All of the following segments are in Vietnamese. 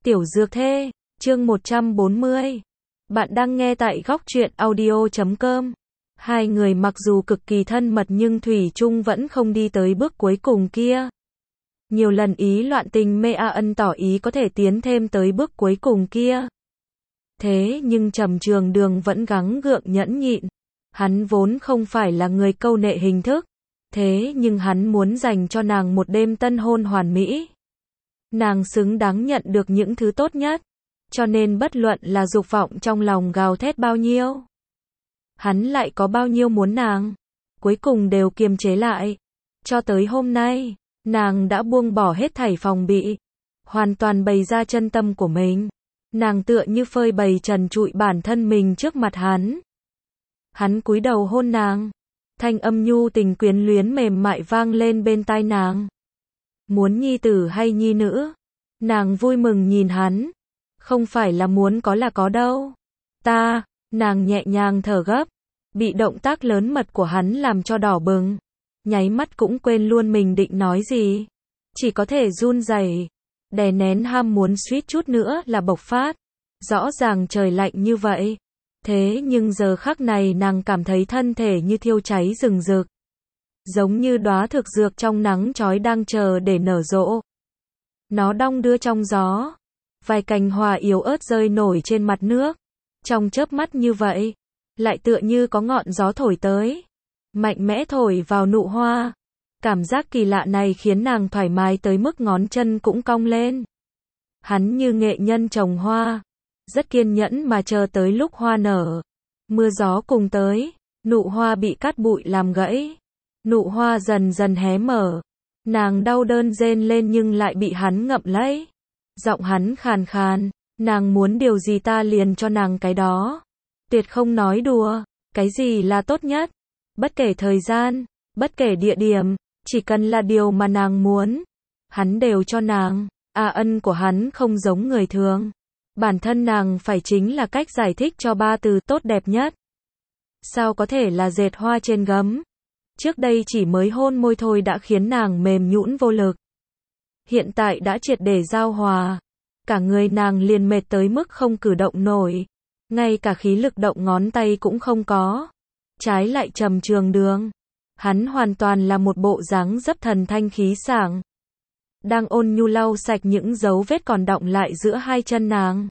Tiểu Dược Thê, chương 140. Bạn đang nghe tại góc truyện audio.com. Hai người mặc dù cực kỳ thân mật nhưng thủy chung vẫn không đi tới bước cuối cùng kia. Nhiều lần ý loạn tình mê A Ân tỏ ý có thể tiến thêm tới bước cuối cùng kia. Thế nhưng Trầm Trường Đường vẫn gắng gượng nhẫn nhịn. Hắn vốn không phải là người câu nệ hình thức. Thế nhưng hắn muốn dành cho nàng một đêm tân hôn hoàn mỹ. Nàng xứng đáng nhận được những thứ tốt nhất. Cho nên bất luận là dục vọng trong lòng gào thét bao nhiêu, hắn lại có bao nhiêu muốn nàng, cuối cùng đều kiềm chế lại. Cho tới hôm nay, nàng đã buông bỏ hết thảy phòng bị, hoàn toàn bày ra chân tâm của mình. Nàng tựa như phơi bày trần trụi bản thân mình trước mặt hắn. Hắn cúi đầu hôn nàng, thanh âm nhu tình quyến luyến mềm mại vang lên bên tai nàng. Muốn nhi tử hay nhi nữ? Nàng vui mừng nhìn hắn. Không phải là muốn có là có đâu. Nàng nhẹ nhàng thở gấp, bị động tác lớn mật của hắn làm cho đỏ bừng. Nháy mắt cũng quên luôn mình định nói gì. Chỉ có thể run rẩy, đè nén ham muốn suýt chút nữa là bộc phát. Rõ ràng trời lạnh như vậy. Thế nhưng giờ khắc này nàng cảm thấy thân thể như thiêu cháy rừng rực. Giống như đóa thực dược trong nắng chói đang chờ để nở rộ. Nó đong đưa trong gió. Vài cành hoa yếu ớt rơi nổi trên mặt nước. Trong chớp mắt như vậy, lại tựa như có ngọn gió thổi tới. Mạnh mẽ thổi vào nụ hoa. Cảm giác kỳ lạ này khiến nàng thoải mái tới mức ngón chân cũng cong lên. Hắn như nghệ nhân trồng hoa. Rất kiên nhẫn mà chờ tới lúc hoa nở. Mưa gió cùng tới, nụ hoa bị cát bụi làm gãy. Nụ hoa dần dần hé mở. Nàng đau đớn rên lên nhưng lại bị hắn ngậm lấy. Giọng hắn khàn khàn, nàng muốn điều gì ta liền cho nàng cái đó. Tuyệt không nói đùa, cái gì là tốt nhất. Bất kể thời gian, bất kể địa điểm, chỉ cần là điều mà nàng muốn. Hắn đều cho nàng. Ân của hắn không giống người thường. Bản thân nàng phải chính là cách giải thích cho ba từ tốt đẹp nhất. Sao có thể là dệt hoa trên gấm? Trước đây chỉ mới hôn môi thôi đã khiến nàng mềm nhũn vô lực. Hiện tại đã triệt để giao hòa. Cả người nàng liền mệt tới mức không cử động nổi. Ngay cả khí lực động ngón tay cũng không có. Trái lại Trầm Trường Đường. Hắn hoàn toàn là một bộ dáng dấp thần thanh khí sảng. Đang ôn nhu lau sạch những dấu vết còn đọng lại giữa hai chân nàng.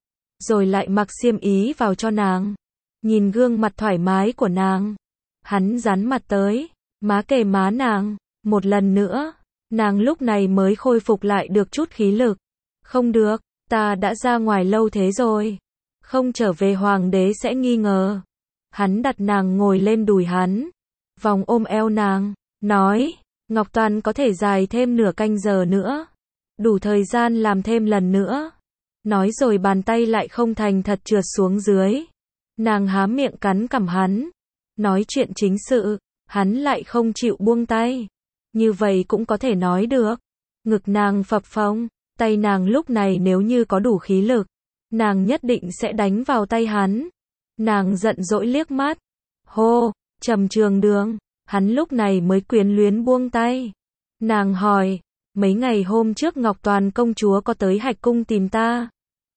Rồi lại mặc xiêm ý vào cho nàng. Nhìn gương mặt thoải mái của nàng. Hắn dán mặt tới, má kề má nàng. Một lần nữa. Nàng lúc này mới khôi phục lại được chút khí lực. Không được, ta đã ra ngoài lâu thế rồi. Không trở về hoàng đế sẽ nghi ngờ. Hắn đặt nàng ngồi lên đùi hắn. Vòng ôm eo nàng, nói, Ngọc Toàn có thể dài thêm nửa canh giờ nữa. Đủ thời gian làm thêm lần nữa. Nói rồi bàn tay lại không thành thật trượt xuống dưới. Nàng há miệng cắn cằm hắn. Nói chuyện chính sự, hắn lại không chịu buông tay. Như vậy cũng có thể nói được. Ngực nàng phập phồng, tay nàng lúc này nếu như có đủ khí lực, nàng nhất định sẽ đánh vào tay hắn. Nàng giận dỗi liếc mắt. Hô, Trầm Trường Đường, hắn lúc này mới quyến luyến buông tay. Nàng hỏi, mấy ngày hôm trước Ngọc Toàn công chúa có tới Hạch Cung tìm ta.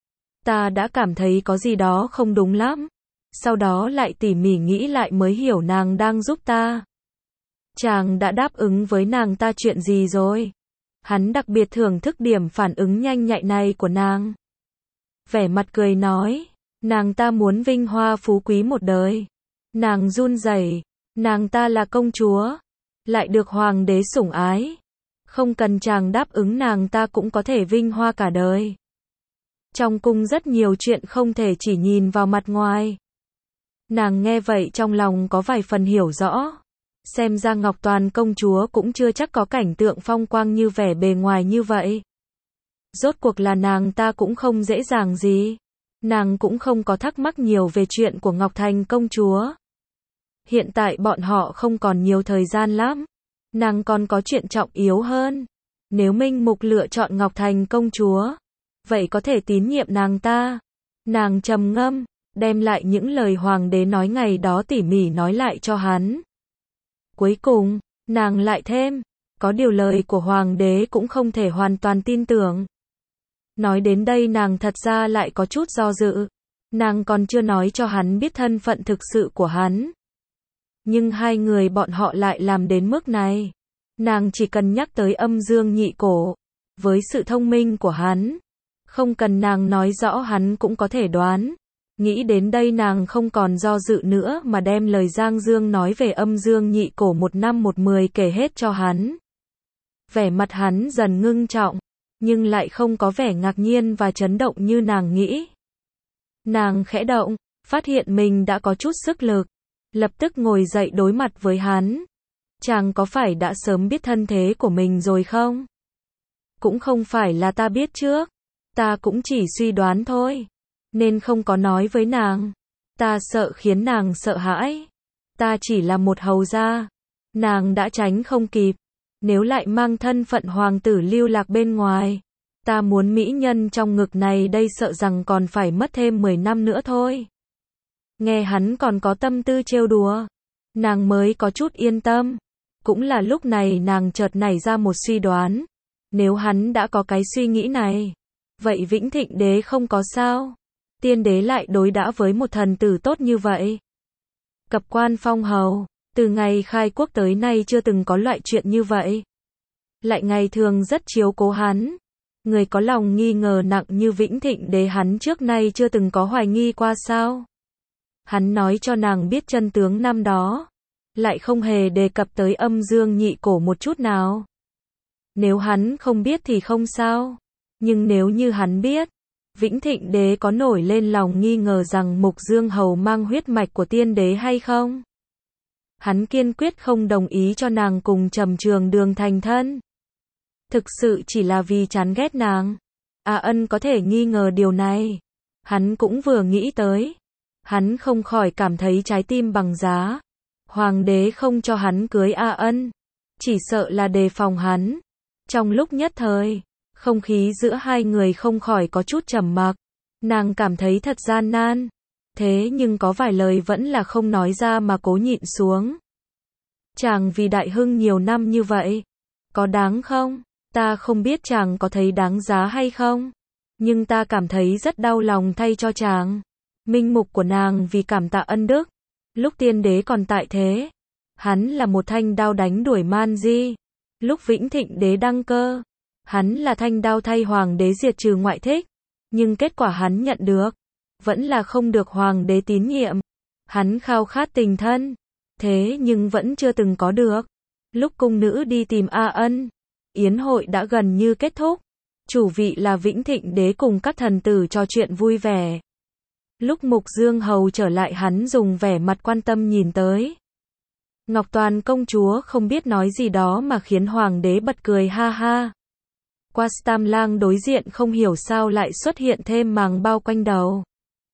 Ta đã cảm thấy có gì đó không đúng lắm. Sau đó lại tỉ mỉ nghĩ lại mới hiểu nàng đang giúp ta. Chàng đã đáp ứng với nàng ta chuyện gì rồi? Hắn đặc biệt thưởng thức điểm phản ứng nhanh nhạy này của nàng. Vẻ mặt cười nói, nàng ta muốn vinh hoa phú quý một đời. Nàng run rẩy, nàng ta là công chúa, lại được hoàng đế sủng ái. Không cần chàng đáp ứng nàng ta cũng có thể vinh hoa cả đời. Trong cung rất nhiều chuyện không thể chỉ nhìn vào mặt ngoài. Nàng nghe vậy trong lòng có vài phần hiểu rõ. Xem ra Ngọc Toàn công chúa cũng chưa chắc có cảnh tượng phong quang như vẻ bề ngoài như vậy. Rốt cuộc là nàng ta cũng không dễ dàng gì. Nàng cũng không có thắc mắc nhiều về chuyện của Ngọc Thành công chúa. Hiện tại bọn họ không còn nhiều thời gian lắm. Nàng còn có chuyện trọng yếu hơn. Nếu Minh Mục lựa chọn Ngọc Thành công chúa, vậy có thể tín nhiệm nàng ta. Nàng trầm ngâm, đem lại những lời hoàng đế nói ngày đó tỉ mỉ nói lại cho hắn. Cuối cùng, nàng lại thêm, có điều lời của hoàng đế cũng không thể hoàn toàn tin tưởng. Nói đến đây nàng thật ra lại có chút do dự. Nàng còn chưa nói cho hắn biết thân phận thực sự của hắn. Nhưng hai người bọn họ lại làm đến mức này. Nàng chỉ cần nhắc tới Âm Dương Nhị Cổ. Với sự thông minh của hắn, không cần nàng nói rõ hắn cũng có thể đoán. Nghĩ đến đây nàng không còn do dự nữa mà đem lời Giang Dương nói về Âm Dương Nhị Cổ 1/10 kể hết cho hắn. Vẻ mặt hắn dần ngưng trọng, nhưng lại không có vẻ ngạc nhiên và chấn động như nàng nghĩ. Nàng khẽ động, phát hiện mình đã có chút sức lực, lập tức ngồi dậy đối mặt với hắn. Chàng có phải đã sớm biết thân thế của mình rồi không? Cũng không phải là ta biết trước, ta cũng chỉ suy đoán thôi, nên không có nói với nàng. Ta sợ khiến nàng sợ hãi. Ta chỉ là một hầu gia. Nàng đã tránh không kịp. Nếu lại mang thân phận hoàng tử lưu lạc bên ngoài, ta muốn mỹ nhân trong ngực này đây sợ rằng còn phải mất thêm 10 năm nữa thôi. Nghe hắn còn có tâm tư trêu đùa, nàng mới có chút yên tâm. Cũng là lúc này nàng chợt nảy ra một suy đoán. Nếu hắn đã có cái suy nghĩ này, vậy Vĩnh Thịnh Đế không có sao? Tiên đế lại đối đãi với một thần tử tốt như vậy. Cập quan phong hầu, từ ngày khai quốc tới nay chưa từng có loại chuyện như vậy. Lại ngày thường rất chiếu cố hắn. Người có lòng nghi ngờ nặng như Vĩnh Thịnh Đế hắn trước nay chưa từng có hoài nghi qua sao? Hắn nói cho nàng biết chân tướng năm đó, lại không hề đề cập tới Âm Dương Nhị Cổ một chút nào. Nếu hắn không biết thì không sao, nhưng nếu như hắn biết, Vĩnh Thịnh Đế có nổi lên lòng nghi ngờ rằng Mục Dương Hầu mang huyết mạch của tiên đế hay không? Hắn kiên quyết không đồng ý cho nàng cùng Trầm Trường Đường thành thân. Thực sự chỉ là vì chán ghét nàng. A Ân có thể nghi ngờ điều này. Hắn cũng vừa nghĩ tới. Hắn không khỏi cảm thấy trái tim bằng giá. Hoàng đế không cho hắn cưới A Ân, chỉ sợ là đề phòng hắn. Trong lúc nhất thời, không khí giữa hai người không khỏi có chút trầm mặc. Nàng cảm thấy thật gian nan. Thế nhưng có vài lời vẫn là không nói ra mà cố nhịn xuống. Chàng vì Đại Hưng nhiều năm như vậy, có đáng không? Ta không biết chàng có thấy đáng giá hay không, nhưng ta cảm thấy rất đau lòng thay cho chàng. Minh mục của nàng vì cảm tạ ân đức, lúc tiên đế còn tại thế, hắn là một thanh đao đánh đuổi man di. Lúc Vĩnh Thịnh Đế đăng cơ, hắn là thanh đao thay hoàng đế diệt trừ ngoại thích, nhưng kết quả hắn nhận được vẫn là không được hoàng đế tín nhiệm. Hắn khao khát tình thân, thế nhưng vẫn chưa từng có được. Lúc cung nữ đi tìm A Ân, yến hội đã gần như kết thúc. Chủ vị là Vĩnh Thịnh Đế cùng các thần tử trò chuyện vui vẻ. Lúc Mục Dương Hầu trở lại hắn dùng vẻ mặt quan tâm nhìn tới. Ngọc Toàn công chúa không biết nói gì đó mà khiến hoàng đế bật cười ha ha. Qua Tam Lang đối diện không hiểu sao lại xuất hiện thêm màng bao quanh đầu.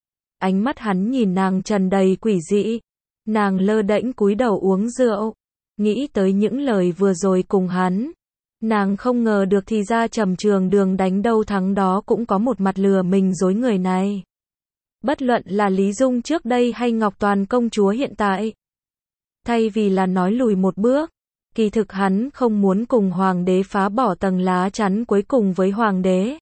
Ánh mắt hắn nhìn nàng tràn đầy quỷ dị. Nàng lơ đễnh cúi đầu uống rượu, nghĩ tới những lời vừa rồi cùng hắn. Nàng không ngờ được thì ra Trầm Trường Đường đánh đâu thắng đó cũng có một mặt lừa mình dối người này. Bất luận là Lý Dung trước đây hay Ngọc Toàn công chúa hiện tại, thay vì là nói lùi một bước, kỳ thực hắn không muốn cùng hoàng đế phá bỏ tầng lá chắn cuối cùng với hoàng đế.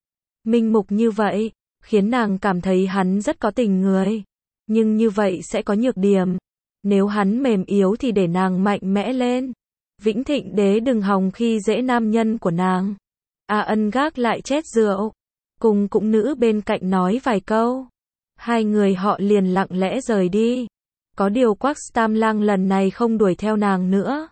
Minh mục như vậy, khiến nàng cảm thấy hắn rất có tình người. Nhưng như vậy sẽ có nhược điểm. Nếu hắn mềm yếu thì để nàng mạnh mẽ lên. Vĩnh Thịnh Đế đừng hòng khi dễ nam nhân của nàng. A Ân gác lại chét rượu, cùng cũng nữ bên cạnh nói vài câu. Hai người họ liền lặng lẽ rời đi. Có điều Quách Tam Lang lần này không đuổi theo nàng nữa.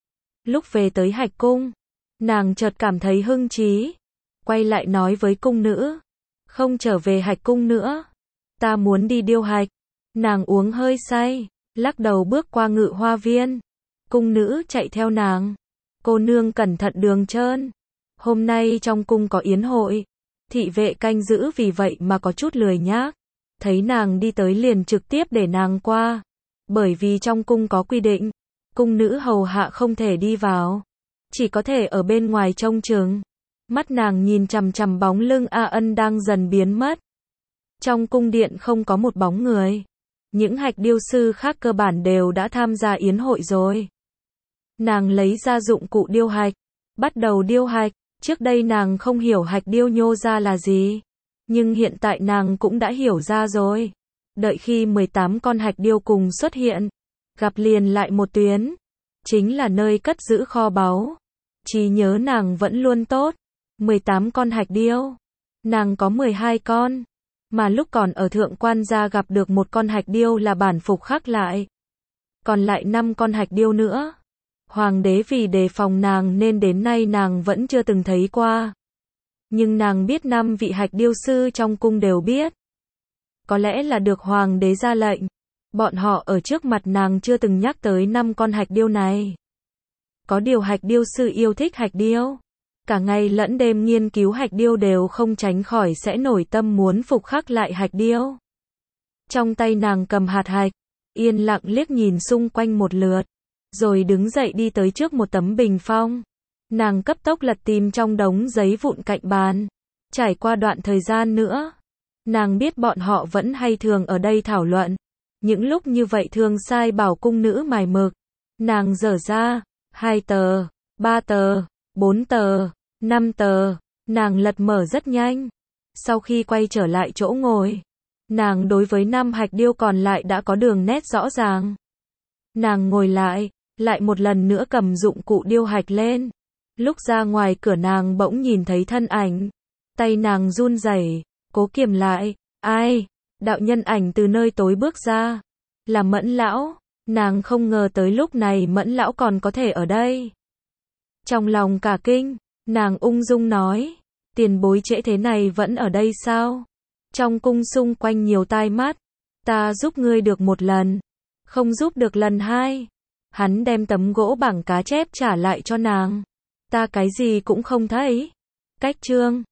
Lúc về tới Hạch Cung, nàng chợt cảm thấy hưng trí. Quay lại nói với cung nữ, không trở về Hạch Cung nữa. Ta muốn đi điêu hạch. Nàng uống hơi say, lắc đầu bước qua Ngự Hoa Viên. Cung nữ chạy theo nàng. Cô nương cẩn thận đường trơn. Hôm nay trong cung có yến hội. Thị vệ canh giữ vì vậy mà có chút lười nhác. Thấy nàng đi tới liền trực tiếp để nàng qua. Bởi vì trong cung có quy định, cung nữ hầu hạ không thể đi vào, chỉ có thể ở bên ngoài trông chừng. Mắt nàng nhìn chằm chằm bóng lưng A Ân đang dần biến mất. Trong cung điện không có một bóng người. Những hạch điêu sư khác cơ bản đều đã tham gia yến hội rồi. Nàng lấy ra dụng cụ điêu hạch, bắt đầu điêu hạch. Trước đây nàng không hiểu hạch điêu nhô ra là gì, nhưng hiện tại nàng cũng đã hiểu ra rồi. Đợi khi 18 con hạch điêu cùng xuất hiện, gặp liền lại một tuyến, chính là nơi cất giữ kho báu. Trí nhớ nàng vẫn luôn tốt. 18 con hạch điêu, nàng có 12 con, mà lúc còn ở Thượng Quan gia gặp được một con hạch điêu là bản phục khắc lại. Còn lại 5 con hạch điêu nữa. Hoàng đế vì đề phòng nàng nên đến nay nàng vẫn chưa từng thấy qua. Nhưng nàng biết 5 vị hạch điêu sư trong cung đều biết. Có lẽ là được hoàng đế ra lệnh. Bọn họ ở trước mặt nàng chưa từng nhắc tới 5 con hạch điêu này. Có điều hạch điêu sư yêu thích hạch điêu. Cả ngày lẫn đêm nghiên cứu hạch điêu đều không tránh khỏi sẽ nổi tâm muốn phục khắc lại hạch điêu. Trong tay nàng cầm hạt hạch, yên lặng liếc nhìn xung quanh một lượt, rồi đứng dậy đi tới trước một tấm bình phong. Nàng cấp tốc lật tìm trong đống giấy vụn cạnh bàn. Trải qua đoạn thời gian nữa, nàng biết bọn họ vẫn hay thường ở đây thảo luận. Những lúc như vậy thường sai bảo cung nữ mài mực. Nàng dở ra 2 tờ, 3 tờ, 4 tờ, 5 tờ, nàng lật mở rất nhanh. Sau khi quay trở lại chỗ ngồi, nàng đối với 5 hạch điêu còn lại đã có đường nét rõ ràng. Nàng ngồi lại một lần nữa cầm dụng cụ điêu hạch lên. Lúc ra ngoài cửa nàng bỗng nhìn thấy thân ảnh. Tay nàng run rẩy, cố kiềm lại. Ai? Đạo nhân ảnh từ nơi tối bước ra. Là Mẫn lão. Nàng không ngờ tới lúc này Mẫn lão còn có thể ở đây. Trong lòng cả kinh, nàng ung dung nói, tiền bối trễ thế này vẫn ở đây sao? Trong cung xung quanh nhiều tai mắt, ta giúp ngươi được một lần, không giúp được lần hai. Hắn đem tấm gỗ bảng cá chép trả lại cho nàng. Ta cái gì cũng không thấy. Cách chương